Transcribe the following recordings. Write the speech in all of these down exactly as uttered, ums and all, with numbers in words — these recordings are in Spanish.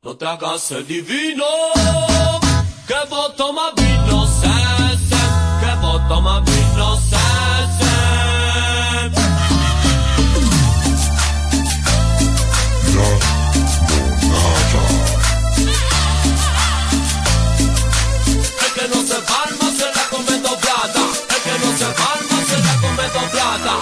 No te hagas el divino, que vos tomas vino, se, se, que vos tomas vino, se, se. El que no se palma se la come doblada, el que no se palma se la come doblada.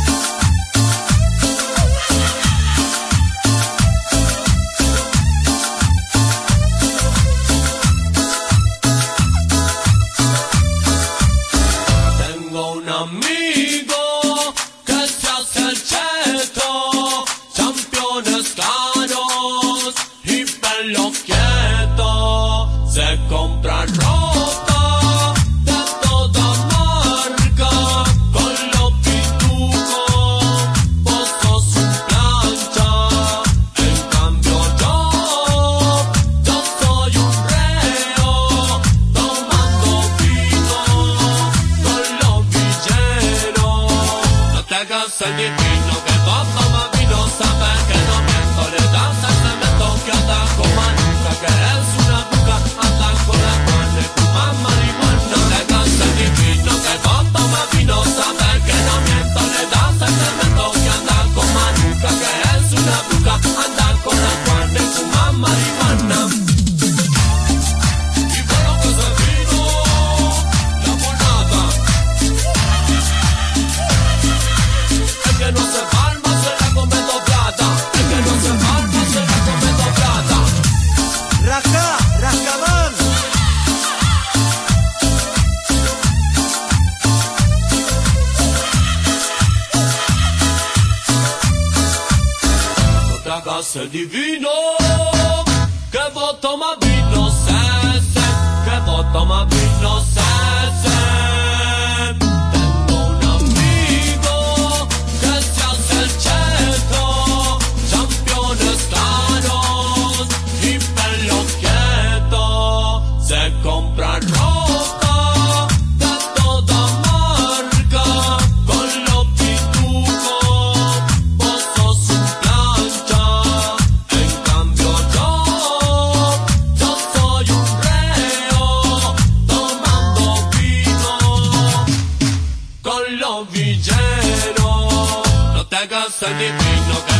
Un amigo que se hace el cheto, championes caros y pelo quieto, se compra ropa de toda marca, con los pitucos, pozos sin plancha. En cambio yo, yo soy un reo, tomando vino con los no te hagas el divino, que vos tomas vino, sabes que no miento. Le das al cemento que anda con manuca, que es una bruja, anda con la mano y fuma marihuana. No te hagas el divino, que vos tomas vino, sabes que no miento. Le das al cemento que anda con manuca, que es una bruja, anda con la mano y fuma marihuana. Y bueno que se vino la monada. El que no se palma se la come doblada, el que no se palma se la come doblada. Rasca, rascamán. No te hagas el divino, que vos tomas vino, se, se, que vos tomas vino, se, se. Tengo un amigo que se hace el cheto, championes caros y pelo quieto, se compra ropa de toda marca, con los pitucos, pozos sin plancha. En cambio yo, yo soy un reo, tomando vino con los villeros. No te hagas el divino, que